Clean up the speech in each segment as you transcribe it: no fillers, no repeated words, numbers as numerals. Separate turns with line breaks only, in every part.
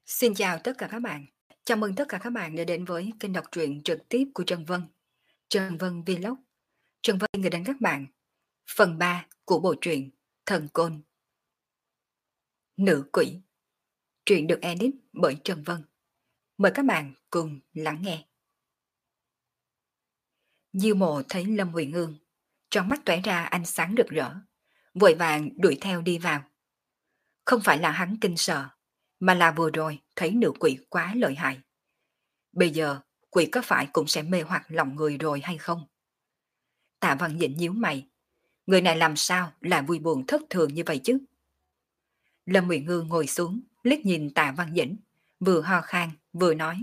Xin chào tất cả các bạn. Chào mừng tất cả các bạn đã đến với kênh đọc truyện trực tiếp của Trần Vân. Trần Vân Vlog. Trần Vân gửi đến các bạn phần 3 của bộ truyện Thần Côn. Nữ quỷ. Truyện được edit bởi Trần Vân. Mời các bạn cùng lắng nghe. Diêu Mộ thấy Lâm Huyền Ương, trong mắt tóe ra ánh sáng rực rỡ, vội vàng đuổi theo đi vào. Không phải là hắn kinh sợ, mà là vừa rồi thấy nữ quỷ quá lợi hại. Bây giờ, quỷ có phải cũng sẽ mê hoặc lòng người rồi hay không? Tạ Văn Dĩnh nhíu mày. Người này làm sao là vui buồn thất thường như vậy chứ? Lâm Nguyện Ngư ngồi xuống, liếc nhìn Tạ Văn Dĩnh, vừa ho khan, vừa nói.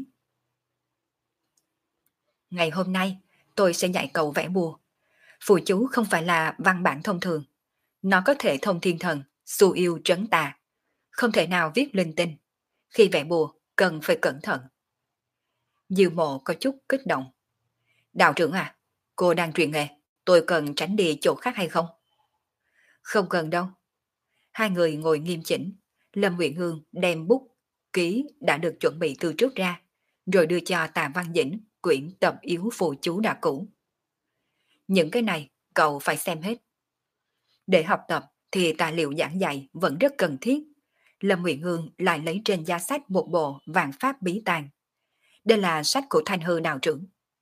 Ngày hôm nay, tôi sẽ dạy cậu vẽ bùa. Phù chú không phải là văn bản thông thường. Nó có thể thông thiên thần, xu yêu trấn tà. Không thể nào viết linh tinh. Khi vẽ bùa, cần phải cẩn thận. Diêu Mộ có chút kích động. Đạo trưởng à, cô đang truyền nghề, tôi cần tránh đi chỗ khác hay không? Không cần đâu. Hai người ngồi nghiêm chỉnh, Lâm Nguyện Hương đem bút, ký đã được chuẩn bị từ trước ra, rồi đưa cho Tạ Văn Dĩnh quyển tập yếu phù chú đã cũ. Những cái này cậu phải xem hết. Để học tập thì tài liệu giảng dạy vẫn rất cần thiết. Lâm Nguyện Hương lại lấy trên giá sách một bộ vạn pháp bí tàng. Đây là sách của Thanh Hư đạo trưởng.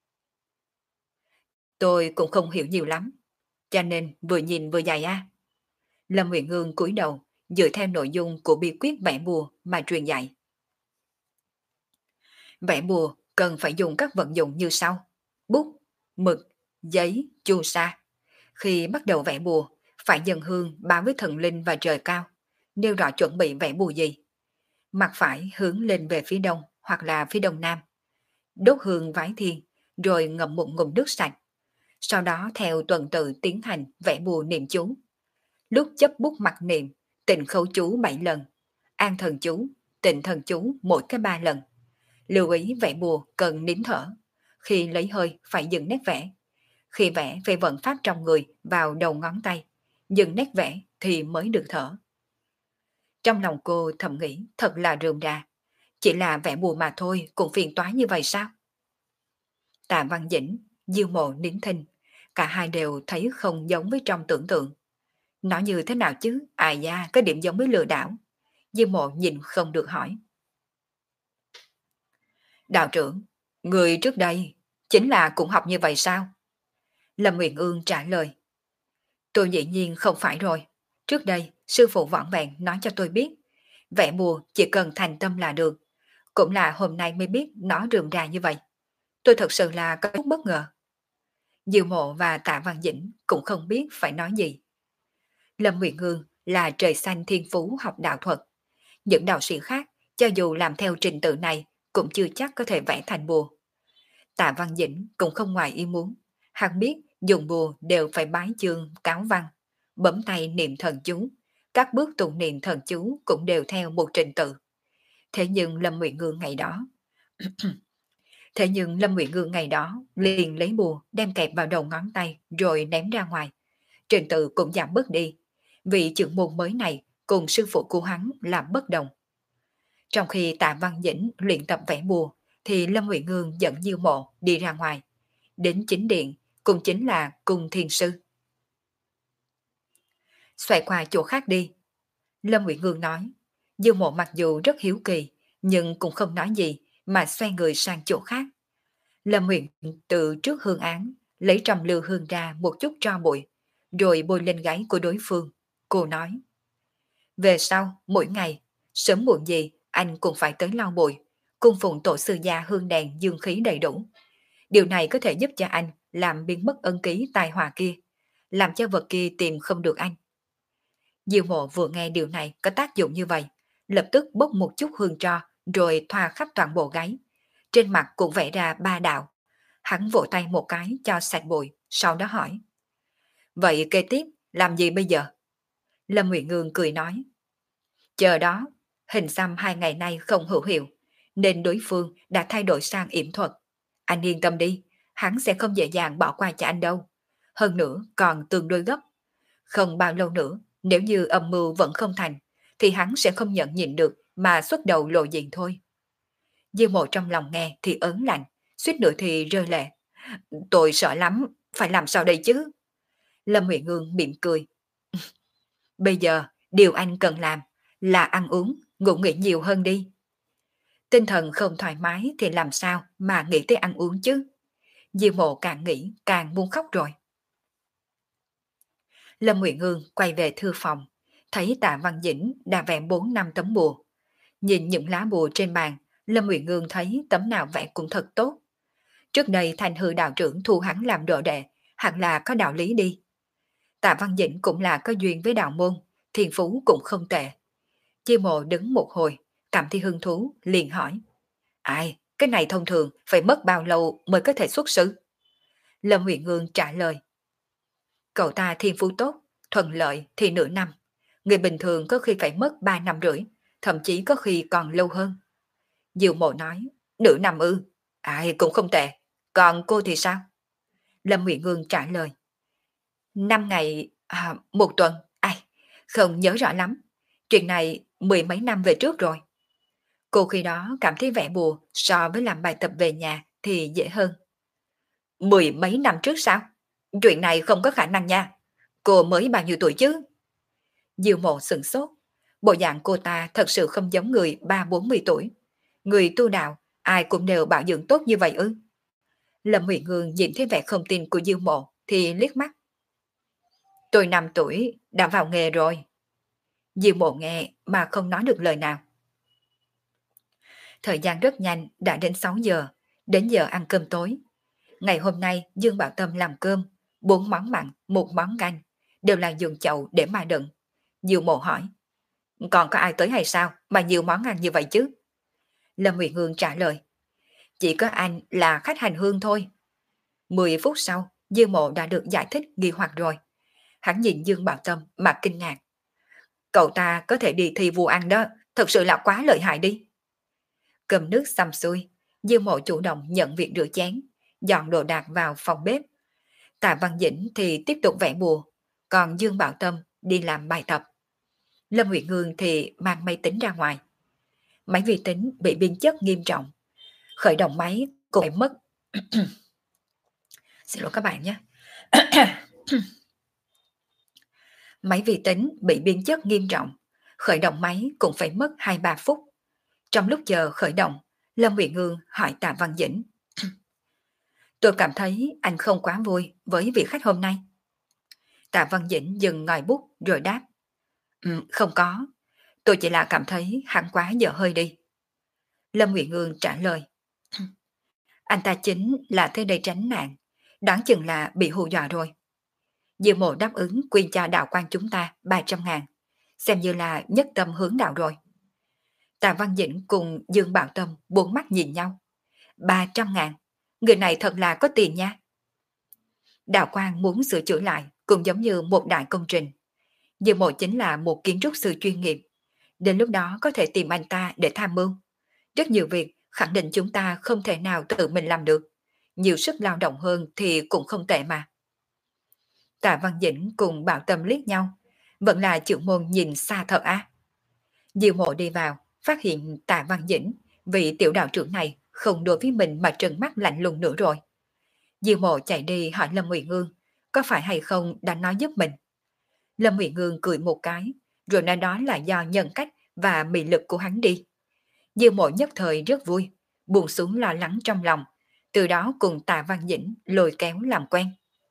Tôi cũng không hiểu nhiều lắm, cho nên vừa nhìn vừa dạy a. Lâm Huyền Hương cúi đầu, dựa theo nội dung của bí quyết vẽ bùa mà truyền dạy. Vẽ bùa cần phải dùng các vật dụng như sau: bút, mực, giấy, chu sa. Khi bắt đầu vẽ bùa, phải dâng hương báo với thần linh và trời cao, nêu rõ chuẩn bị vẽ bùa gì. Mặt phải hướng lên về phía đông hoặc là phía đông nam. Đốt hương vái thiên, rồi ngậm một ngụm nước sạch. Sau đó theo tuần tự tiến hành vẽ bùa niệm chú. Lúc chấp bút mặc niệm, tịnh khẩu chú 7 lần, an thần chú, tịnh thần chú mỗi cái 3 lần. Lưu ý vẽ bùa cần nín thở. Khi lấy hơi phải dừng nét vẽ. Khi vẽ phải vận pháp trong người vào đầu ngón tay. Dừng nét vẽ thì mới được thở. Trong lòng cô thầm nghĩ thật là rườm rà. Chỉ là vẽ bùa mà thôi cũng phiền toái như vậy sao? Tạ Văn Dĩnh, Diêu Mộ nín thinh. Cả hai đều thấy không giống với trong tưởng tượng. Nó như thế nào chứ? À da, có điểm giống với lừa đảo. Diêu Mộ nhìn không được hỏi. Đạo trưởng, người trước đây chính là cũng học như vậy sao? Lâm Nguyện Ương trả lời. Tôi dĩ nhiên không phải rồi. Trước đây, sư phụ vỏn vẹn nói cho tôi biết. Vẽ bùa chỉ cần thành tâm là được. Cũng là hôm nay mới biết nó rườm rà như vậy. Tôi thật sự là có chút bất ngờ. Diêu Mộ và Tạ Văn Dĩnh cũng không biết phải nói gì. Lâm Nguyện Ương là trời xanh thiên phú học đạo thuật. Những đạo sĩ khác, cho dù làm theo trình tự này, cũng chưa chắc có thể vẽ thành bùa. Tạ Văn Dĩnh cũng không ngoài ý muốn. Hắn biết dùng bùa đều phải bái chương, cáo văn, bấm tay niệm thần chú. Các bước tụng niệm thần chú cũng đều theo một trình tự. Thế nhưng Lâm Nguyện Ương ngày đó... Thế nhưng Lâm Nguyện Ương ngày đó liền lấy bùa đem kẹp vào đầu ngón tay rồi ném ra ngoài. Trình tự cũng giảm bớt đi. Vị trưởng môn mới này cùng sư phụ của hắn làm bất đồng. Trong khi Tạ Văn Dĩnh luyện tập vẽ bùa, thì Lâm Huệ Ngương dẫn Diêu Mộ đi ra ngoài. Đến chính điện, cũng chính là cung thiên sư. Xoay qua chỗ khác đi. Lâm Huệ Ngương nói. Diêu Mộ mặc dù rất hiếu kỳ, nhưng cũng không nói gì mà xoay người sang chỗ khác. Lâm Huệ từ trước hương án, lấy trầm lưu hương ra một chút tro bụi, rồi bôi lên gáy của đối phương. Cô nói. Về sau, mỗi ngày, sớm muộn gì, anh cũng phải tới lau bụi, cung phụng tổ sư gia hương đèn dương khí đầy đủ. Điều này có thể giúp cho anh làm biến mất ân ký tai họa kia, làm cho vật kia tìm không được anh. Diêu Mộ vừa nghe điều này có tác dụng như vậy, lập tức bốc một chút hương tro rồi thoa khắp toàn bộ gáy. Trên mặt cũng vẽ ra 3 đạo. Hắn vỗ tay một cái cho sạch bụi, sau đó hỏi. Vậy kế tiếp, làm gì bây giờ? Lâm Nguyện Ngương cười nói. Chờ đó, hình xăm 2 ngày nay không hữu hiệu, nên đối phương đã thay đổi sang yểm thuật. Anh yên tâm đi, hắn sẽ không dễ dàng bỏ qua cho anh đâu. Hơn nữa còn tương đối gấp. Không bao lâu nữa, nếu như âm mưu vẫn không thành, thì hắn sẽ không nhận nhịn được mà xuất đầu lộ diện thôi. Diêu Mộ trong lòng nghe thì ớn lạnh, suýt nữa thì rơi lệ. Tôi sợ lắm, phải làm sao đây chứ? Lâm Nguyện Ương mỉm cười. Bây giờ, điều anh cần làm là ăn uống, ngủ nghỉ nhiều hơn đi. Tinh thần không thoải mái thì làm sao mà nghĩ tới ăn uống chứ? Diêu Mộ càng nghĩ càng muốn khóc rồi. Lâm Nguyện Ương quay về thư phòng, thấy Tạ Văn Dĩnh đã vẽ 4 năm tấm bùa. Nhìn những lá bùa trên bàn, Lâm Nguyện Ương thấy tấm nào vẽ cũng thật tốt. Trước đây Thanh Hư đạo trưởng thu hắn làm đồ đệ, hẳn là có đạo lý đi. Tạ Văn Dĩnh cũng là có duyên với đạo môn, thiên phú cũng không tệ. Chi Mộ đứng một hồi, cảm thấy hứng thú, liền hỏi. Ai, cái này thông thường phải mất bao lâu mới có thể xuất sư? Lâm Nguyện Ương trả lời. Cậu ta thiên phú tốt, thuận lợi thì nửa năm. Người bình thường có khi phải mất 3 năm rưỡi, thậm chí có khi còn lâu hơn. Diệu Mộ nói, nửa năm ư, ai cũng không tệ. Còn cô thì sao? Lâm Nguyện Ương trả lời. 5 ngày, một tuần, ai, không nhớ rõ lắm. Chuyện này mười mấy năm về trước rồi. Cô khi đó cảm thấy vẽ bùa so với làm bài tập về nhà thì dễ hơn. Mười mấy năm trước sao? Chuyện này không có khả năng nha. Cô mới bao nhiêu tuổi chứ? Diệu Mộ sửng sốt. Bộ dạng cô ta thật sự không giống người 30-40 tuổi. Người tu đạo, ai cũng đều bảo dưỡng tốt như vậy ư? Lâm Huyền Hương nhìn thấy vẻ không tin của Diêu Mộ thì liếc mắt. Tôi 5 tuổi, đã vào nghề rồi. Diêu Mộ nghe mà không nói được lời nào. Thời gian rất nhanh, đã đến 6 giờ, đến giờ ăn cơm tối. Ngày hôm nay Dương Bảo Tâm làm cơm, 4 món mặn, 1 món canh, đều là dùng chậu để mà đựng. Diêu Mộ hỏi, còn có ai tới hay sao mà nhiều món ăn như vậy chứ? Lâm Nguyệt Hương trả lời, chỉ có anh là khách hành hương thôi. 10 phút sau, Dương Mộ đã được giải thích nghi hoặc rồi. Hắn nhìn Dương Bảo Tâm mà kinh ngạc. Cậu ta có thể đi thi vua ăn đó, thật sự là quá lợi hại đi. Cầm nước xăm xuôi, Dương Mộ chủ động nhận việc rửa chén, dọn đồ đạc vào phòng bếp. Tạ Văn Dĩnh thì tiếp tục vẽ bùa, còn Dương Bảo Tâm đi làm bài tập. Lâm Nguyệt Hương thì mang máy tính ra ngoài. Máy vi tính bị biến chất nghiêm trọng, khởi động máy cũng phải mất. Xin lỗi các bạn nhé. Máy vi tính bị biến chất nghiêm trọng, khởi động máy cũng phải mất 2-3 phút. Trong lúc chờ khởi động, Lâm Nguyệt Hương hỏi Tạ Văn Dĩnh. Tôi cảm thấy anh không quá vui với vị khách hôm nay. Tạ Văn Dĩnh dừng ngòi bút rồi đáp. Không có, tôi chỉ là cảm thấy hắn quá dở hơi đi. Lâm Nguyệt Hương trả lời. Anh ta chính là thế đây tránh nạn, đoán chừng là bị hù dọa rồi. Diệu Mộ đáp ứng quyên cho đạo quan chúng ta 300.000, xem như là nhất tâm hướng đạo rồi. Tạ Văn Dĩnh cùng Dương Bảo Tâm bốn mắt nhìn nhau. 300.000, người này thật là có tiền nha. Đạo quan muốn sửa chữa lại cũng giống như một đại công trình. Diệu Mộ chính là một kiến trúc sư chuyên nghiệp. Đến lúc đó có thể tìm anh ta để tham mưu. Rất nhiều việc khẳng định chúng ta không thể nào tự mình làm được. Nhiều sức lao động hơn thì cũng không tệ mà. Tạ Văn Dĩnh cùng Bảo Tâm liếc nhau. Vẫn là trưởng môn nhìn xa thật á. Diệu Mộ đi vào, phát hiện Tạ Văn Dĩnh, vị tiểu đạo trưởng này không đối với mình mà trừng mắt lạnh lùng nữa rồi. Diệu Mộ chạy đi hỏi Lâm Nguyệt Ngương, có phải hay không đã nói giúp mình. Lâm Nguyệt Ngương cười một cái, rồi nói đó là do nhân cách và mị lực của hắn đi. Diệu Mộ nhất thời rất vui, buông xuống lo lắng trong lòng, từ đó cùng Tạ Văn Dĩnh lôi kéo làm quen.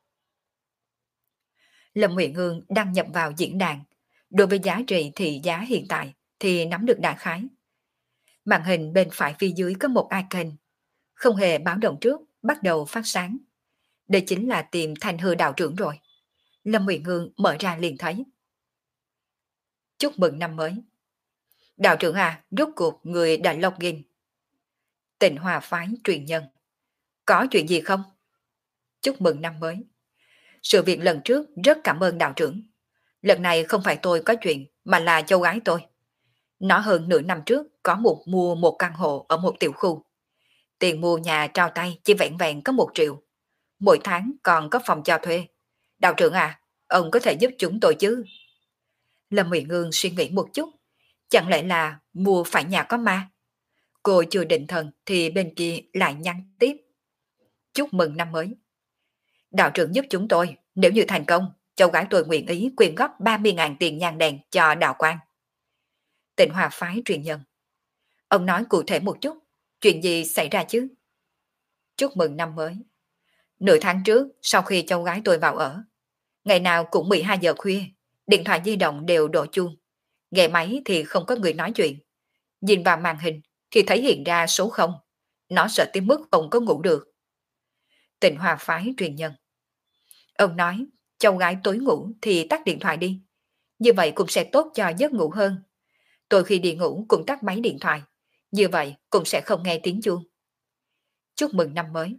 Lâm Nguyệt Ngương đăng nhập vào diễn đàn, đối với giá trị thị giá hiện tại thì nắm được đại khái. Màn hình bên phải phía dưới có một icon, không hề báo động trước, bắt đầu phát sáng. Đây chính là tìm Thanh Hư đạo trưởng rồi. Lâm Nguyệt Ngương mở ra liền thấy. Chúc mừng năm mới. Đạo trưởng à, rốt cuộc người đã login. Tịnh Hòa phái truyền nhân. Có chuyện gì không? Chúc mừng năm mới. Sự việc lần trước rất cảm ơn đạo trưởng. Lần này không phải tôi có chuyện, mà là cháu gái tôi. Nó hơn nửa năm trước có mua một căn hộ ở một tiểu khu. Tiền mua nhà trao tay chỉ vẹn vẹn có 1 triệu. Mỗi tháng còn có phòng cho thuê. Đạo trưởng à, ông có thể giúp chúng tôi chứ? Lâm Huyền Ngương suy nghĩ một chút. Chẳng lẽ là mua phải nhà có ma? Cô chưa định thần thì bên kia lại nhắn tiếp. Chúc mừng năm mới. Đạo trưởng giúp chúng tôi, nếu như thành công, cháu gái tôi nguyện ý quyên góp 30.000 tiền nhang đèn cho đạo quan. Tịnh Hòa phái truyền nhân. Ông nói cụ thể một chút, chuyện gì xảy ra chứ? Chúc mừng năm mới. Nửa tháng trước, sau khi cháu gái tôi vào ở, ngày nào cũng 12 giờ khuya, điện thoại di động đều đổ chuông. Nghe máy thì không có người nói chuyện. Nhìn vào màn hình thì thấy hiện ra số 0. Nó sợ tới mức không có ngủ được. Tịnh Hòa phái truyền nhân. Ông nói, cháu gái tối ngủ thì tắt điện thoại đi. Như vậy cũng sẽ tốt cho giấc ngủ hơn. Tôi khi đi ngủ cũng tắt máy điện thoại. Như vậy cũng sẽ không nghe tiếng chuông. Chúc mừng năm mới.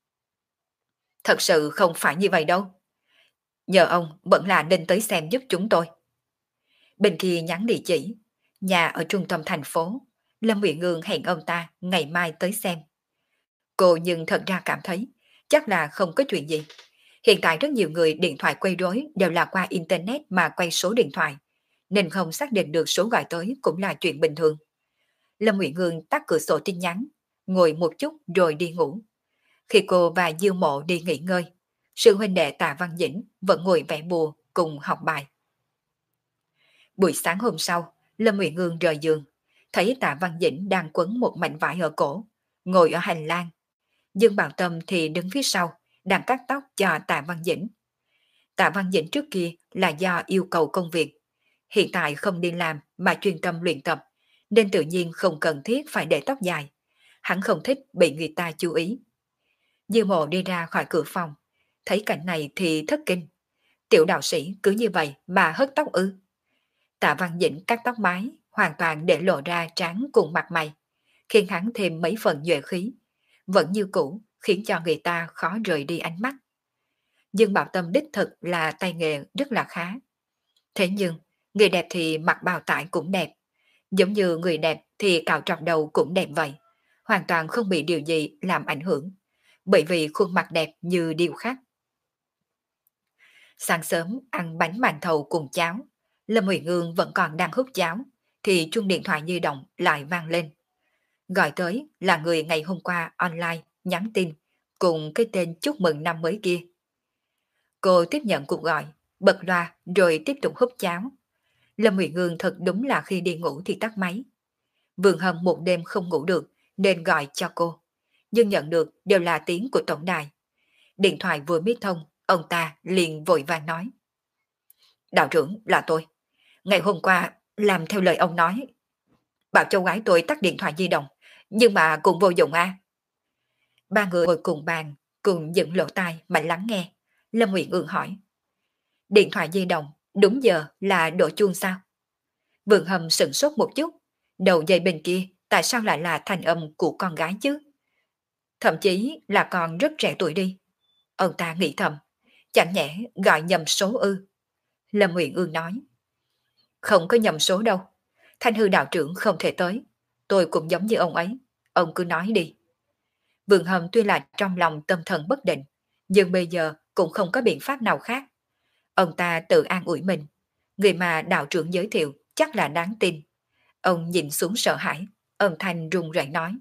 Thật sự không phải như vậy đâu. Nhờ ông vẫn là nên tới xem giúp chúng tôi. Bên kia nhắn địa chỉ, nhà ở trung tâm thành phố. Lâm Uyển Ương hẹn ông ta ngày mai tới xem. Cô nhưng thật ra cảm thấy chắc là không có chuyện gì. Hiện tại rất nhiều người điện thoại quay rối đều là qua Internet mà quay số điện thoại, nên không xác định được số gọi tới cũng là chuyện bình thường. Lâm Uyển Ương tắt cửa sổ tin nhắn, ngồi một chút rồi đi ngủ. Khi cô và Diêu Mộ đi nghỉ ngơi, sư huynh đệ Tạ Văn Dĩnh vẫn ngồi vẽ bùa cùng học bài. Buổi sáng hôm sau, Lâm Uyển Ương rời giường, thấy Tạ Văn Dĩnh đang quấn một mảnh vải ở cổ, ngồi ở hành lang. Dương Bảo Tâm thì đứng phía sau, đang cắt tóc cho Tạ Văn Dĩnh. Tạ Văn Dĩnh trước kia là do yêu cầu công việc, hiện tại không đi làm mà chuyên tâm luyện tập, nên tự nhiên không cần thiết phải để tóc dài. Hắn không thích bị người ta chú ý. Dư Mộ đi ra khỏi cửa phòng, thấy cảnh này thì thất kinh. Tiểu đạo sĩ cứ như vậy mà hất tóc ư? Tạ Văn Dĩnh cắt tóc mái, hoàn toàn để lộ ra trán cùng mặt mày, khiến hắn thêm mấy phần nhuệ khí, vẫn như cũ khiến cho người ta khó rời đi ánh mắt. Dương Bảo Tâm đích thực là tay nghề rất là khá. Thế nhưng, người đẹp thì mặc bào tải cũng đẹp, giống như người đẹp thì cạo trọc đầu cũng đẹp vậy, hoàn toàn không bị điều gì làm ảnh hưởng, bởi vì khuôn mặt đẹp như điêu khắc. Sáng sớm ăn bánh màn thầu cùng cháo, Lâm Uyển Ương vẫn còn đang hút cháo, thì chuông điện thoại di động lại vang lên. Gọi tới là người ngày hôm qua online nhắn tin cùng cái tên chúc mừng năm mới kia. Cô tiếp nhận cuộc gọi, bật loa rồi tiếp tục hút cháo. Lâm Uyển Ương thật đúng là khi đi ngủ thì tắt máy. Vườn Hâm một đêm không ngủ được nên gọi cho cô, nhưng nhận được đều là tiếng của tổng đài. Điện thoại vừa mới thông, ông ta liền vội vàng nói. Đạo trưởng là tôi. Ngày hôm qua làm theo lời ông nói, bảo cháu gái tôi tắt điện thoại di động, nhưng mà cũng vô dụng à. Ba người ngồi cùng bàn, cùng dựng lỗ tai mà lắng nghe. Lâm Uyển Ương hỏi. Điện thoại di động đúng giờ là đổ chuông sao? Vườn Hâm sửng sốt một chút. Đầu dây bên kia tại sao lại là thanh âm của con gái chứ? Thậm chí là còn rất trẻ tuổi đi. Ông ta nghĩ thầm. Chẳng nhẽ gọi nhầm số ư? Lâm Uyển Ương nói. Không có nhầm số đâu. Thanh hư đạo trưởng không thể tới. Tôi cũng giống như ông ấy. Ông cứ nói đi. Vườn Hâm tuy là trong lòng tâm thần bất định, nhưng bây giờ cũng không có biện pháp nào khác. Ông ta tự an ủi mình. Người mà đạo trưởng giới thiệu chắc là đáng tin. Ông nhìn xuống sợ hãi, âm thanh run rẩy nói.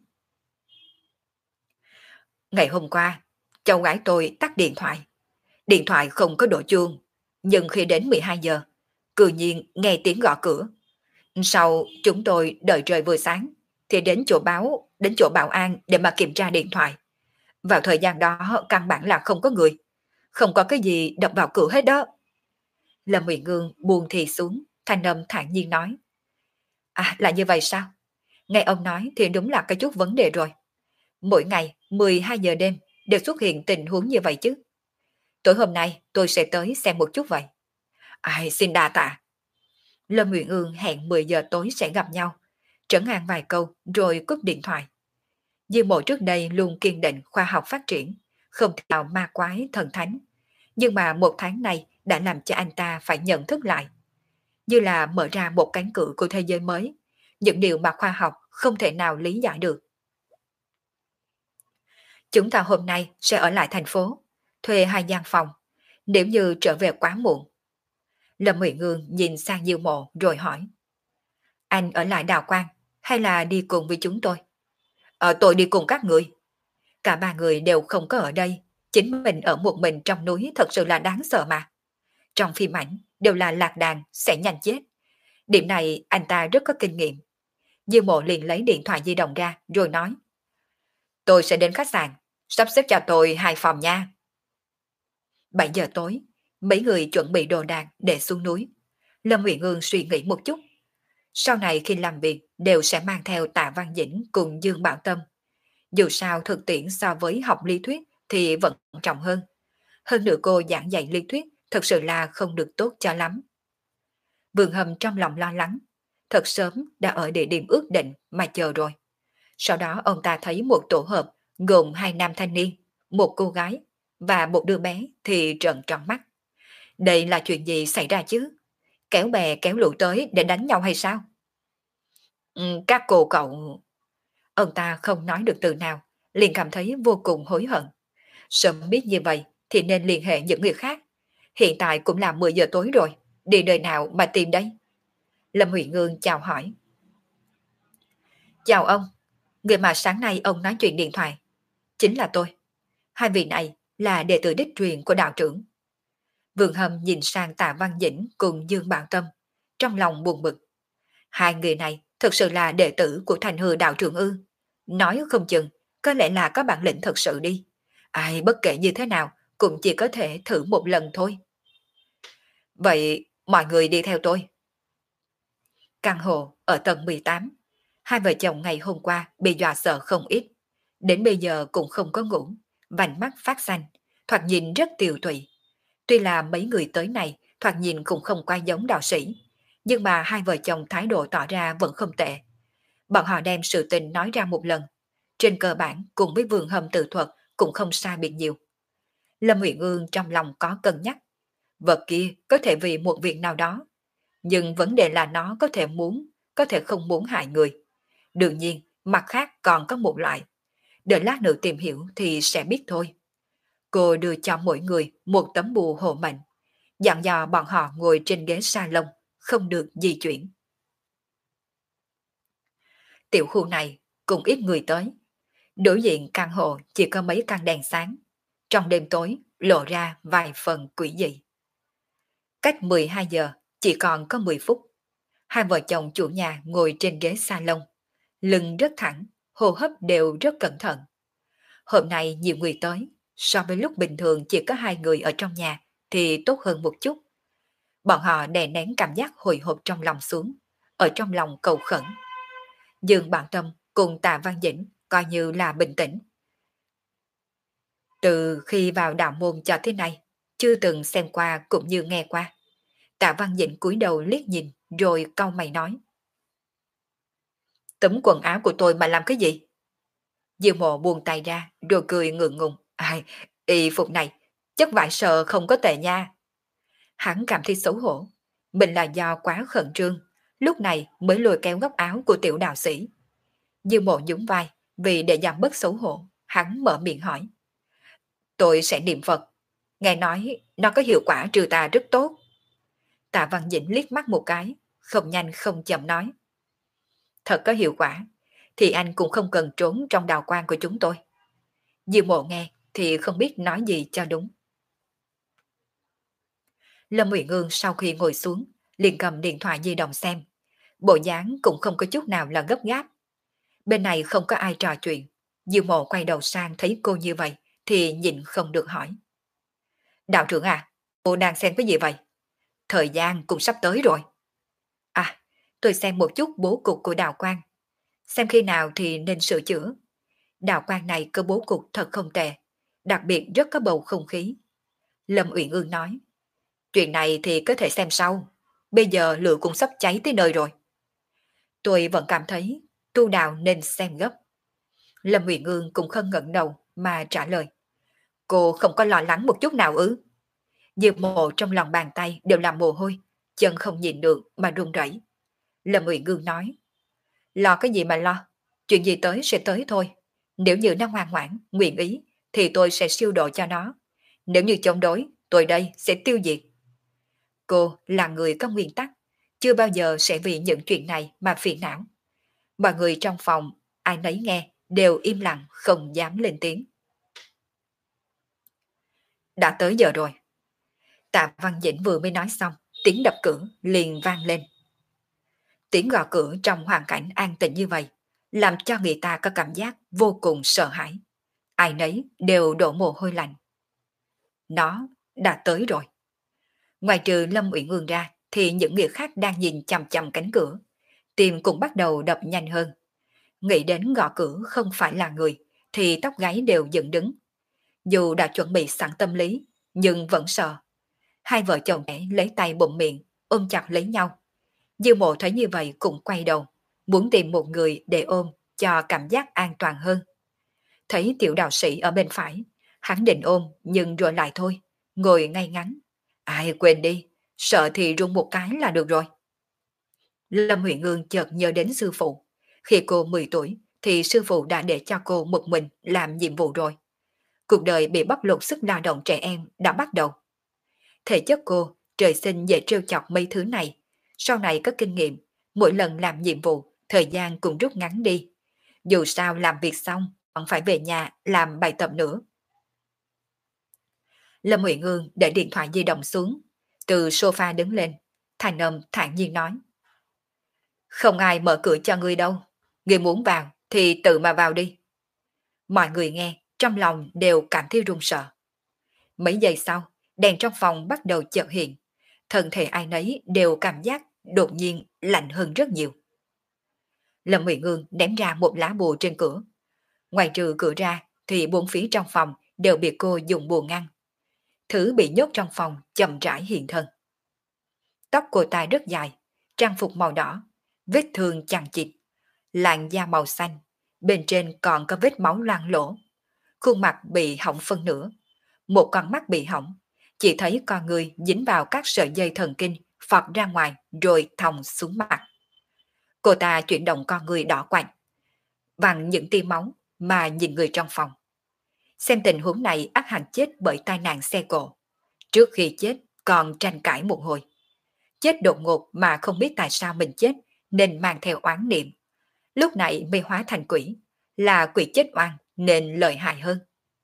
Ngày hôm qua, cháu gái tôi tắt điện thoại. Điện thoại không có đổ chuông, nhưng khi đến 12 giờ, cư nhiên nghe tiếng gõ cửa. Sau chúng tôi đợi trời vừa sáng, thì đến chỗ bảo an để mà kiểm tra điện thoại. Vào thời gian đó căn bản là không có người, không có cái gì đập vào cửa hết đó. Lâm Uyển Ương buông thì xuống, thanh âm thản nhiên nói. À, là như vậy sao? Nghe ông nói thì đúng là cái chút vấn đề rồi. Mỗi ngày 12 giờ đêm đều xuất hiện tình huống như vậy chứ. Tối hôm nay tôi sẽ tới xem một chút vậy. Ai xin đa tạ. Lâm Uyển Ương hẹn 10 giờ tối sẽ gặp nhau, trấn an vài câu rồi cúp điện thoại. Diêu Mộ trước đây luôn kiên định khoa học phát triển, không thể nào ma quái thần thánh. Nhưng mà một tháng này đã làm cho anh ta phải nhận thức lại. Như là mở ra một cánh cửa của thế giới mới, những điều mà khoa học không thể nào lý giải được. Chúng ta hôm nay sẽ ở lại thành phố, thuê 2 gian phòng, nếu như trở về quá muộn. Lâm Uyển Ương nhìn sang Diêu Mộ rồi hỏi. Anh ở lại Đào Quang, hay là đi cùng với chúng tôi? Tôi đi cùng các người. Cả ba người đều không có ở đây. Chính mình ở một mình trong núi thật sự là đáng sợ mà. Trong phim ảnh đều là lạc đàn, sẽ nhanh chết. Điểm này anh ta rất có kinh nghiệm. Diêu Mộ liền lấy điện thoại di động ra rồi nói. Tôi sẽ đến khách sạn, sắp xếp cho tôi 2 phòng nha. 7 giờ tối, mấy người chuẩn bị đồ đạc để xuống núi. Lâm Uyển Ương suy nghĩ một chút. Sau này khi làm việc đều sẽ mang theo Tạ Văn Dĩnh cùng Dương Bảo Tâm. Dù sao thực tiễn so với học lý thuyết thì vẫn trọng hơn. Hơn nữa cô giảng dạy lý thuyết thật sự là không được tốt cho lắm. Vương Hầm trong lòng lo lắng. Thật sớm đã ở địa điểm ước định mà chờ rồi. Sau đó ông ta thấy một tổ hợp gồm 2 nam thanh niên, một cô gái và một đứa bé thì trợn tròn mắt. Đây là chuyện gì xảy ra chứ? Kéo bè kéo lũ tới để đánh nhau hay sao? Các cô cậu... Ông ta không nói được từ nào, liền cảm thấy vô cùng hối hận. Sớm biết như vậy thì nên liên hệ những người khác. Hiện tại cũng là 10 giờ tối rồi, đi nơi nào mà tìm đây? Lâm Huyền Ngương chào hỏi. Chào ông, người mà sáng nay ông nói chuyện điện thoại. Chính là tôi. Hai vị này là đệ tử đích truyền của đạo trưởng. Vương Hâm nhìn sang Tạ Văn Dĩnh cùng Dương Bảo Tâm, trong lòng buồn bực. Hai người này thực sự là đệ tử của Thành Hư đạo trưởng ư? Nói không chừng, có lẽ là có bản lĩnh thật sự đi. Ai bất kể như thế nào, cũng chỉ có thể thử một lần thôi. Vậy, mọi người đi theo tôi. Căn hộ ở tầng 18. Hai vợ chồng ngày hôm qua bị dọa sợ không ít. Đến bây giờ cũng không có ngủ, vành mắt phát xanh, thoạt nhìn rất tiều tụy. Tuy là mấy người tới này thoạt nhìn cũng không quá giống đạo sĩ, nhưng mà hai vợ chồng thái độ tỏ ra vẫn không tệ. Bọn họ đem sự tình nói ra một lần. Trên cơ bản cùng với vườn hầm tự thuật cũng không sai biệt nhiều. Lâm Uyển Ương trong lòng có cân nhắc. Vật kia có thể vì một việc nào đó. Nhưng vấn đề là nó có thể muốn, có thể không muốn hại người. Đương nhiên, mặt khác còn có một loại. Đợi lát nữa tìm hiểu thì sẽ biết thôi. Cô đưa cho mỗi người một tấm bùa hộ mệnh, dặn dò bọn họ ngồi trên ghế salon, không được di chuyển. Tiểu khu này cũng ít người tới. Đối diện căn hộ chỉ có mấy căn đèn sáng. Trong đêm tối lộ ra vài phần quỷ dị. Cách 12 giờ chỉ còn có 10 phút. Hai vợ chồng chủ nhà ngồi trên ghế salon. Lưng rất thẳng, hô hấp đều rất cẩn thận. Hôm nay nhiều người tới, so với lúc bình thường chỉ có 2 người ở trong nhà thì tốt hơn một chút. Bọn họ đè nén cảm giác hồi hộp trong lòng xuống, ở trong lòng cầu khẩn. Dương Bảo Tâm cùng Tạ Văn Dĩnh coi như là bình tĩnh. Từ khi vào đạo môn cho thế này, chưa từng xem qua cũng như nghe qua. Tạ Văn Dĩnh cúi đầu liếc nhìn rồi cau mày nói. Túm quần áo của tôi mà làm cái gì? Diêu Mộ buông tay ra rồi cười ngượng ngùng. Ai, y phục này, chất vải sờ không có tệ nha. Hắn cảm thấy xấu hổ. Mình là do quá khẩn trương, lúc này mới lôi kéo góc áo của tiểu đạo sĩ. Diêu Mộ nhún vai, vì để giảm bớt xấu hổ, hắn mở miệng hỏi. Tôi sẽ niệm Phật. Nghe nói nó có hiệu quả trừ tà rất tốt. Tạ Văn Dĩnh liếc mắt một cái, không nhanh không chậm nói. Thật có hiệu quả, thì anh cũng không cần trốn trong đào quang của chúng tôi. Diêu Mộ nghe thì không biết nói gì cho đúng. Lâm Uyển Ương sau khi ngồi xuống, liền cầm điện thoại di động xem. Bộ dáng cũng không có chút nào là gấp gáp. Bên này không có ai trò chuyện. Diêu Mộ quay đầu sang thấy cô như vậy, thì nhịn không được hỏi. Đạo trưởng à, cô đang xem cái gì vậy? Thời gian cũng sắp tới rồi. À, tôi xem một chút bố cục của đạo quan. Xem khi nào thì nên sửa chữa. Đạo quan này có bố cục thật không tệ, đặc biệt rất có bầu không khí. Lâm Uyển Ương nói. Chuyện này thì có thể xem sau. Bây giờ lửa cũng sắp cháy tới nơi rồi. Tôi vẫn cảm thấy tu đạo nên xem gấp. Lâm Uyển Ương cũng không ngẩng đầu mà trả lời. Cô không có lo lắng một chút nào ư? Diệp Mộ trong lòng bàn tay đều là mồ hôi, chân không nhìn được mà run rẩy. Lâm Uyển Ương nói. Lo cái gì mà lo? Chuyện gì tới sẽ tới thôi. Nếu như nó ngoan ngoãn, nguyện ý, thì tôi sẽ siêu độ cho nó. Nếu như chống đối, tôi đây sẽ tiêu diệt. Cô là người có nguyên tắc, chưa bao giờ sẽ vì những chuyện này mà phiền não. Mọi người trong phòng, ai nấy nghe, đều im lặng không dám lên tiếng. Đã tới giờ rồi. Tạ Văn Dĩnh vừa mới nói xong, tiếng đập cửa liền vang lên. Tiếng gõ cửa trong hoàn cảnh an tĩnh như vậy, làm cho người ta có cảm giác vô cùng sợ hãi. Ai nấy đều đổ mồ hôi lạnh. Nó đã tới rồi. Ngoài trừ Lâm Uyển Ương ra, thì những người khác đang nhìn chằm chằm cánh cửa. Tim cũng bắt đầu đập nhanh hơn. Nghĩ đến gõ cửa không phải là người, thì tóc gáy đều dựng đứng. Dù đã chuẩn bị sẵn tâm lý, nhưng vẫn sợ. Hai vợ chồng trẻ lấy tay bụm miệng, ôm chặt lấy nhau. Dư Mộ thấy như vậy cũng quay đầu, muốn tìm một người để ôm cho cảm giác an toàn hơn. Thấy tiểu đạo sĩ ở bên phải, hắn định ôm nhưng rồi lại thôi, ngồi ngay ngắn. Ai quên đi, sợ thì rung một cái là được rồi. Lâm Huyền Ngương chợt nhớ đến sư phụ. Khi cô 10 tuổi thì sư phụ đã để cho cô một mình làm nhiệm vụ rồi. Cuộc đời bị bóc lột sức lao động trẻ em đã bắt đầu. Thể chất cô trời sinh dễ trêu chọc mấy thứ này. Sau này có kinh nghiệm, mỗi lần làm nhiệm vụ, thời gian cũng rút ngắn đi. Dù sao làm việc xong, còn phải về nhà làm bài tập nữa. Lâm Uyển Ương để điện thoại di động xuống, từ sofa đứng lên, thanh âm thản nhiên nói. Không ai mở cửa cho ngươi đâu, ngươi muốn vào thì tự mà vào đi. Mọi người nghe, trong lòng đều cảm thấy run sợ. Mấy giây sau, đèn trong phòng bắt đầu chợt hiện, thân thể ai nấy đều cảm giác đột nhiên lạnh hơn rất nhiều. Lâm Uyển Ương ném ra một lá bùa trên cửa. Ngoài trừ cửa ra thì bốn phía trong phòng đều bị cô dùng bùa ngăn. Thứ bị nhốt trong phòng chậm rãi hiện thân. Tóc cô ta rất dài, trang phục màu đỏ, vết thương chằng chịt, làn da màu xanh, bên trên còn có vết máu loang lỗ. Khuôn mặt bị hỏng phân nửa, một con mắt bị hỏng, chỉ thấy con người dính vào các sợi dây thần kinh phọt ra ngoài rồi thòng xuống mặt. Cô ta chuyển động con người đỏ quạnh, vặn những tia máu mà nhìn người trong phòng. Xem tình huống này ắt hẳn chết bởi tai nạn xe cộ. Trước khi chết còn tranh cãi một hồi. Chết đột ngột mà không biết tại sao mình chết nên mang theo oán niệm. Lúc này mới hóa thành quỷ, là quỷ chết oan nên lợi hại hơn.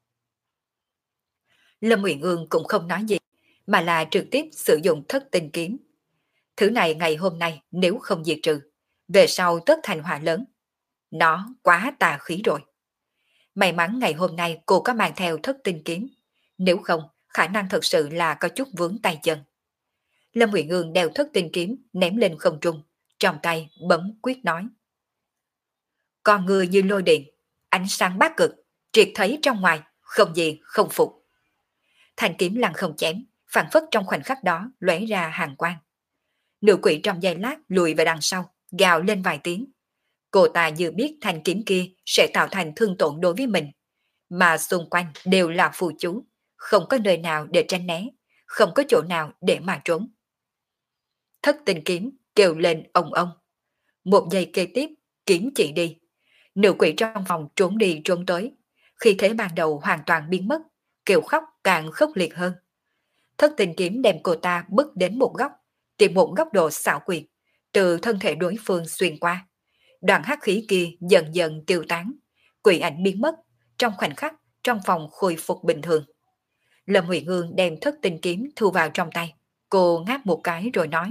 Lâm Uyển Ương cũng không nói gì, mà là trực tiếp sử dụng thất tinh kiếm. Thứ này ngày hôm nay nếu không diệt trừ, về sau tất thành họa lớn. Nó quá tà khí rồi. May mắn ngày hôm nay cô có mang theo thất tinh kiếm, nếu không khả năng thật sự là có chút vướng tay chân. Lâm Uyển Ương đeo thất tinh kiếm ném lên không trung, trong tay bấm quyết nói. Con người như lôi điện, ánh sáng bát cực, triệt thấy trong ngoài, không gì không phục. Thanh kiếm lăng không chém, phản phất trong khoảnh khắc đó lóe ra hàng quang. Nữ quỷ trong giây lát lùi về đằng sau, gào lên vài tiếng. Cô ta như biết thanh kiếm kia sẽ tạo thành thương tổn đối với mình, mà xung quanh đều là phù chú, không có nơi nào để tránh né, không có chỗ nào để mà trốn. Thất tinh kiếm kêu lên ông ông. Một giây kế tiếp, kiếm chỉ đi. Nữ quỷ trong phòng trốn đi trốn tới, khi thế ban đầu hoàn toàn biến mất, kêu khóc càng khốc liệt hơn. Thất tình kiếm đem cô ta bước đến một góc, tìm một góc độ xảo quyệt, từ thân thể đối phương xuyên qua. Đoạn hắc khí kia dần dần tiêu tán, quỷ ảnh biến mất, trong khoảnh khắc trong phòng khôi phục bình thường. Lâm Huyền Hương đem thất tinh kiếm thu vào trong tay, cô ngáp một cái rồi nói.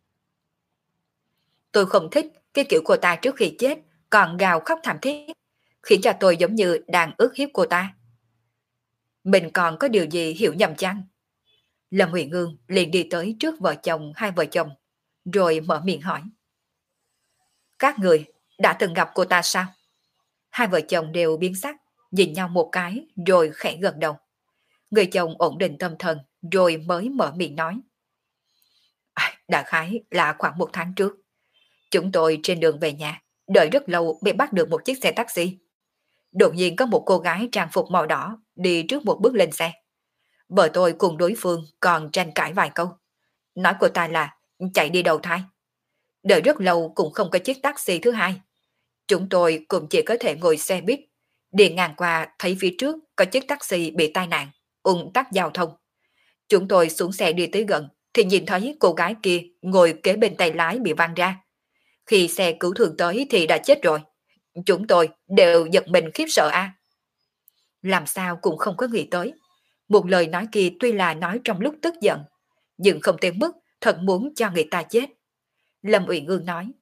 Tôi không thích cái kiểu cô ta trước khi chết còn gào khóc thảm thiết, khiến cho tôi giống như đang ức hiếp cô ta. Mình còn có điều gì hiểu nhầm chăng? Lâm Huyền Ngương liền đi tới trước hai vợ chồng, rồi mở miệng hỏi. Các người đã từng gặp cô ta sao? Hai vợ chồng đều biến sắc, nhìn nhau một cái rồi khẽ gật đầu. Người chồng ổn định tâm thần rồi mới mở miệng nói. Đại khái là khoảng 1 tháng trước. Chúng tôi trên đường về nhà, đợi rất lâu mới bắt được một chiếc xe taxi. Đột nhiên có một cô gái trang phục màu đỏ đi trước một bước lên xe. Vợ tôi cùng đối phương còn tranh cãi vài câu. Nói cô ta là chạy đi đầu thai. Đợi rất lâu cũng không có chiếc taxi thứ hai. Chúng tôi cũng chỉ có thể ngồi xe buýt. Đi ngang qua thấy phía trước có chiếc taxi bị tai nạn, ùn tắc giao thông. Chúng tôi xuống xe đi tới gần, thì nhìn thấy cô gái kia ngồi kế bên tay lái bị văng ra. Khi xe cứu thương tới thì đã chết rồi. Chúng tôi đều giật mình khiếp sợ Làm sao cũng không có nghĩ tới. Một lời nói kia tuy là nói trong lúc tức giận, nhưng không tới mức thật muốn cho người ta chết. Lâm Uyển Ương nói.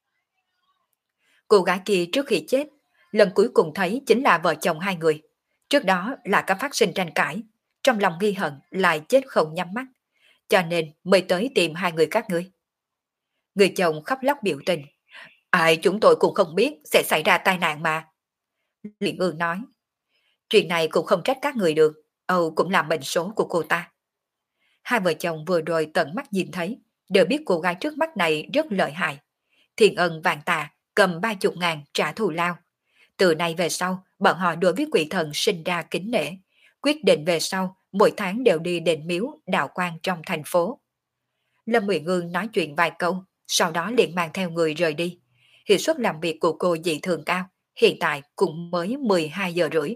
Cô gái kia trước khi chết, lần cuối cùng thấy chính là vợ chồng hai người. Trước đó là có phát sinh tranh cãi, trong lòng nghi hận lại chết không nhắm mắt, cho nên mới tới tìm hai người các ngươi. Người chồng khóc lóc biểu tình. Ai chúng tôi cũng không biết sẽ xảy ra tai nạn mà. Liên Ương nói. Chuyện này cũng không trách các người được, Âu cũng là mệnh số của cô ta. Hai vợ chồng vừa rồi tận mắt nhìn thấy, đều biết cô gái trước mắt này rất lợi hại. Thiên ân vạn tạ, cầm 30.000 trả thù lao. Từ nay về sau, bọn họ đối với quỷ thần sinh ra kính nể. Quyết định về sau, mỗi tháng đều đi đền miếu đạo quan trong thành phố. Lâm Uyển Ương nói chuyện vài câu, sau đó liền mang theo người rời đi. Hiệu suất làm việc của cô dị thường cao, hiện tại cũng mới 12 giờ rưỡi.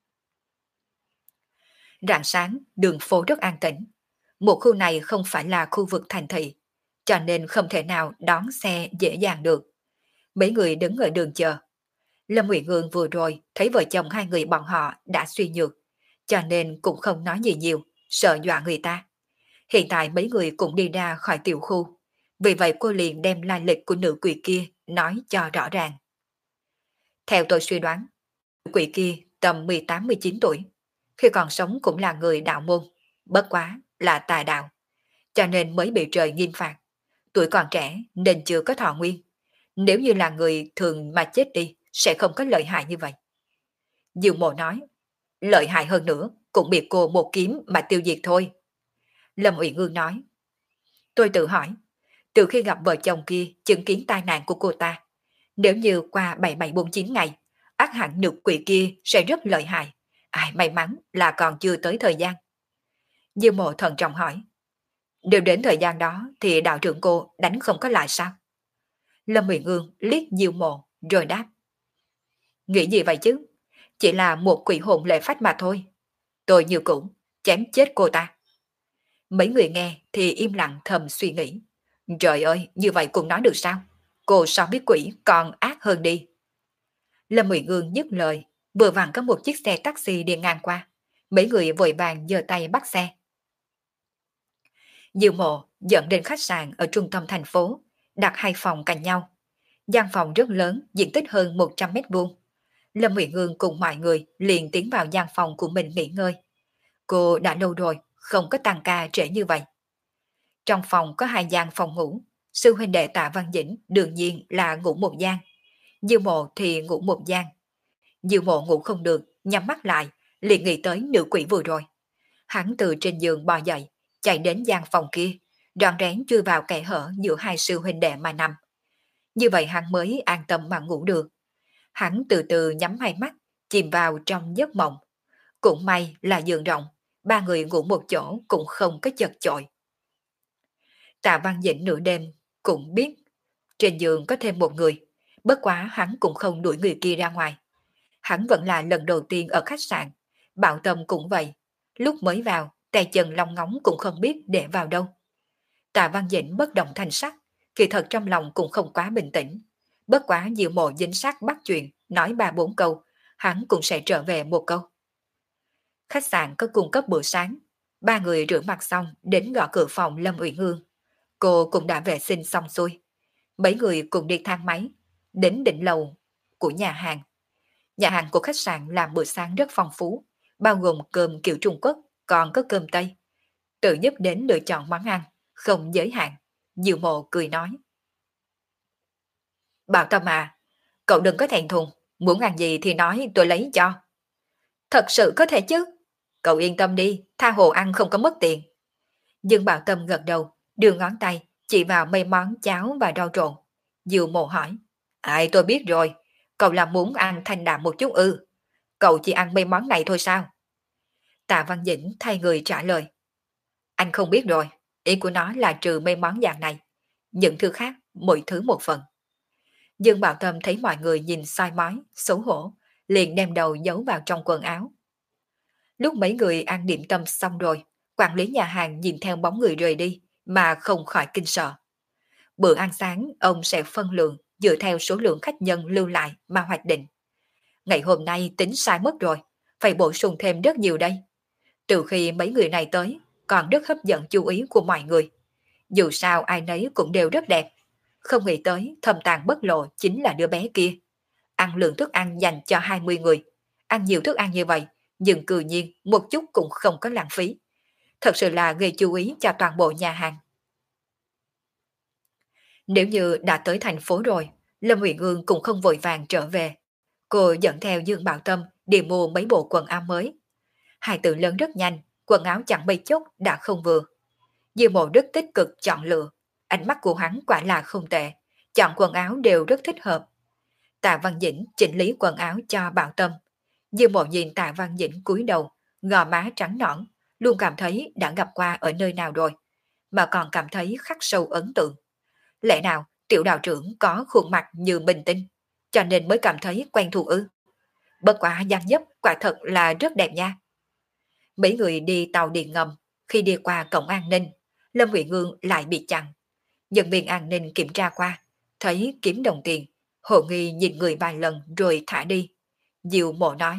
Rạng sáng, đường phố rất an tĩnh. Một khu này không phải là khu vực thành thị, cho nên không thể nào đón xe dễ dàng được. Mấy người đứng ở đường chờ. Lâm Uyển Ương vừa rồi thấy vợ chồng hai người bọn họ đã suy nhược, cho nên cũng không nói gì nhiều, sợ dọa người ta. Hiện tại mấy người cũng đi ra khỏi tiểu khu, vì vậy cô liền đem lai lịch của nữ quỷ kia nói cho rõ ràng. Theo tôi suy đoán, nữ quỷ kia tầm 18-19 tuổi, khi còn sống cũng là người đạo môn, bất quá là tà đạo, cho nên mới bị trời nghiêm phạt. Tuổi còn trẻ nên chưa có thọ nguyên, nếu như là người thường mà chết đi sẽ không có lợi hại như vậy. Diệu Mộ nói, lợi hại hơn nữa cũng bị cô một kiếm mà tiêu diệt thôi. Lâm Uyển Ương nói, tôi tự hỏi, từ khi gặp vợ chồng kia chứng kiến tai nạn của cô ta, nếu như qua 7749 ngày, ác hẳn nữ quỷ kia sẽ rất lợi hại. Ai may mắn là còn chưa tới thời gian. Diêu Mộ thận trọng hỏi, nếu đến thời gian đó thì đạo trưởng cô đánh không có lại sao? Lâm Uyển Ương liếc Diêu Mộ rồi đáp, nghĩ gì vậy chứ? Chỉ là một quỷ hồn lệ phách mà thôi. Tôi như cũ, chém chết cô ta. Mấy người nghe thì im lặng thầm suy nghĩ. Trời ơi, như vậy cũng nói được sao? Cô so biết quỷ còn ác hơn đi. Lâm Uyển Ương dứt lời, vừa vặn có một chiếc xe taxi đi ngang qua. Mấy người vội vàng giơ tay bắt xe. Diệu Mộ dẫn đến khách sạn ở trung tâm thành phố, đặt hai phòng cạnh nhau. Gian phòng rất lớn, diện tích hơn 100 mét vuông. Lâm Uyển Ương cùng mọi người liền tiến vào gian phòng của mình nghỉ ngơi. Cô đã lâu rồi không có tăng ca trễ như vậy. Trong phòng có hai gian phòng ngủ, sư huynh đệ Tạ Văn Dĩnh đương nhiên là ngủ một gian. Diêu Mộ thì ngủ một gian. Diêu Mộ ngủ không được, nhắm mắt lại, liền nghĩ tới nữ quỷ vừa rồi. Hắn từ trên giường bò dậy, chạy đến gian phòng kia, rón rén chui vào kẽ hở giữa hai sư huynh đệ mà nằm. Như vậy hắn mới an tâm mà ngủ được. Hắn từ từ nhắm hai mắt, chìm vào trong giấc mộng. Cũng may là giường rộng, ba người ngủ một chỗ cũng không có chật chội. Tạ Văn Dĩnh nửa đêm cũng biết trên giường có thêm một người, bất quá hắn cũng không đuổi người kia ra ngoài. Hắn vẫn là lần đầu tiên ở khách sạn, Bảo Tâm cũng vậy. Lúc mới vào, tay chân long ngóng cũng không biết để vào đâu. Tạ Văn Dĩnh bất động thanh sắc, kỳ thật trong lòng cũng không quá bình tĩnh. Bất quá Diệu Mộ dính sát bắt chuyện, nói 3-4 câu, hắn cũng sẽ trở về một câu. Khách sạn có cung cấp bữa sáng, ba người rửa mặt xong đến gõ cửa phòng Lâm Uyển Ương. Cô cũng đã vệ sinh xong xuôi. Mấy người cùng đi thang máy, đến đỉnh lầu của nhà hàng. Nhà hàng của khách sạn làm bữa sáng rất phong phú, bao gồm cơm kiểu Trung Quốc, còn có cơm Tây. Tự giúp đến lựa chọn món ăn, không giới hạn. Diệu Mộ cười nói. Bảo Tâm à, cậu đừng có thẹn thùng, muốn ăn gì thì nói tôi lấy cho. Thật sự có thể chứ. Cậu yên tâm đi, tha hồ ăn không có mất tiền. Dương Bảo Tâm gật đầu, đưa ngón tay, chỉ vào mấy món cháo và rau trộn. Diệu Mộ hỏi. Ai tôi biết rồi, cậu là muốn ăn thanh đạm một chút ư. Cậu chỉ ăn mấy món này thôi sao? Tạ Văn Dĩnh thay người trả lời. Anh không biết rồi, ý của nó là trừ mấy món dạng này. Những thứ khác, mỗi thứ một phần. Dương Bảo Tâm thấy mọi người nhìn soi mói, xấu hổ, liền đem đầu giấu vào trong quần áo. Lúc mấy người ăn điểm tâm xong rồi, quản lý nhà hàng nhìn theo bóng người rời đi, mà không khỏi kinh sợ. Bữa ăn sáng ông sẽ phân lượng dựa theo số lượng khách nhân lưu lại mà hoạch định. Ngày hôm nay tính sai mất rồi, phải bổ sung thêm rất nhiều đây. Từ khi mấy người này tới, còn rất hấp dẫn chú ý của mọi người. Dù sao ai nấy cũng đều rất đẹp. Không nghĩ tới thâm tàng bất lộ chính là đứa bé kia. Ăn lượng thức ăn dành cho 20 người. Ăn nhiều thức ăn như vậy, nhưng cư nhiên một chút cũng không có lãng phí. Thật sự là gây chú ý cho toàn bộ nhà hàng. Nếu như đã tới thành phố rồi, Lâm Uyển Ương cũng không vội vàng trở về. Cô dẫn theo Dương Bảo Tâm đi mua mấy bộ quần áo mới. Hai từ lớn rất nhanh, quần áo chẳng mấy chốc đã không vừa. Diêu Mộ rất tích cực chọn lựa, ánh mắt của hắn quả là không tệ, chọn quần áo đều rất thích hợp. Tạ Văn Dĩnh chỉnh lý quần áo cho Bảo Tâm. Diêu Mộ nhìn Tạ Văn Dĩnh cúi đầu, gò má trắng nõn, luôn cảm thấy đã gặp qua ở nơi nào rồi, mà còn cảm thấy khắc sâu ấn tượng. Lẽ nào tiểu đạo trưởng có khuôn mặt như bình tinh, cho nên mới cảm thấy quen thuộc ư? Bất quả Giang Dấp quả thật là rất đẹp nha. Mấy người đi tàu điện ngầm, khi đi qua cổng an ninh, Lâm Uyển Ương lại bị chặn. Nhân viên an ninh kiểm tra qua, thấy kiếm đồng tiền, Hồ Nghi nhìn người vài lần rồi thả đi. Diệu Mộ nói,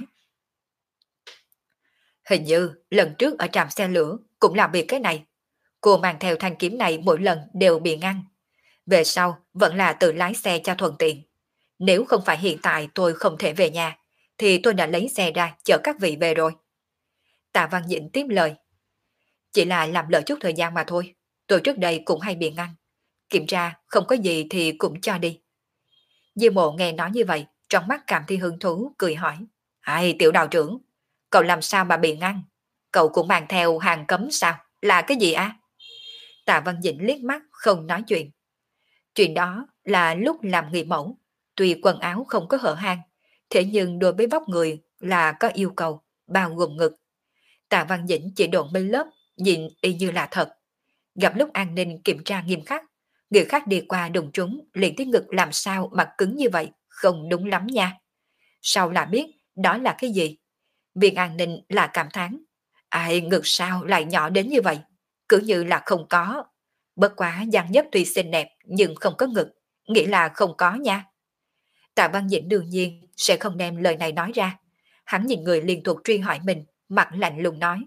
hình như lần trước ở trạm xe lửa cũng làm việc cái này. Cô mang theo thanh kiếm này mỗi lần đều bị ngăn. Về sau vẫn là tự lái xe cho thuận tiện. Nếu không phải hiện tại tôi không thể về nhà, thì tôi đã lấy xe ra chở các vị về rồi. Tạ Văn Dĩnh tiếp lời, chỉ là làm lỡ chút thời gian mà thôi. Tôi trước đây cũng hay bị ngăn. Kiểm tra không có gì thì cũng cho đi. Diêu Mộ nghe nói như vậy, trong mắt cảm thấy hứng thú, cười hỏi. Ai tiểu đạo trưởng, cậu làm sao mà bị ngăn? Cậu cũng mang theo hàng cấm sao? Là cái gì á? Tạ Văn Dĩnh liếc mắt không nói chuyện. Chuyện đó là lúc làm người mẫu. Tuy quần áo không có hở hang, thế nhưng đối với vóc người là có yêu cầu, bao gồm ngực. Tạ Văn Dĩnh chỉ độn bên lớp, nhìn y như là thật. Gặp lúc an ninh kiểm tra nghiêm khắc, người khác đi qua đụng trúng liền thấy ngực làm sao mà cứng như vậy, không đúng lắm nha. Sau là biết đó là cái gì. Viên an ninh là cảm thán. Ai ngực sao lại nhỏ đến như vậy, cứ như là không có. Bất quá Giang Nhất tuy xinh đẹp nhưng không có ngực, nghĩa là không có nha. Tạ Văn Dĩnh đương nhiên sẽ không đem lời này nói ra. Hắn nhìn người liên tục truy hỏi mình, mặt lạnh lùng nói.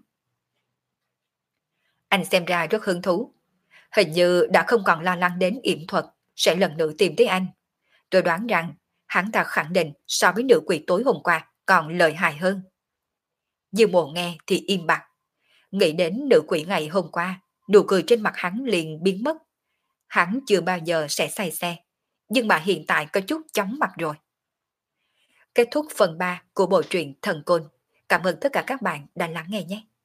Anh xem ra rất hứng thú. Hình như đã không còn lo lắng đến yểm thuật sẽ lần nữa tìm thấy anh. Tôi đoán rằng hắn ta khẳng định so với nữ quỷ tối hôm qua còn lợi hại hơn. Diêu Mộ nghe thì im bặt. Nghĩ đến nữ quỷ ngày hôm qua, nụ cười trên mặt hắn liền biến mất. Hắn chưa bao giờ sẽ say xe, nhưng mà hiện tại có chút chóng mặt rồi. Kết thúc phần 3 của bộ truyện Thần Côn. Cảm ơn tất cả các bạn đã lắng nghe nhé.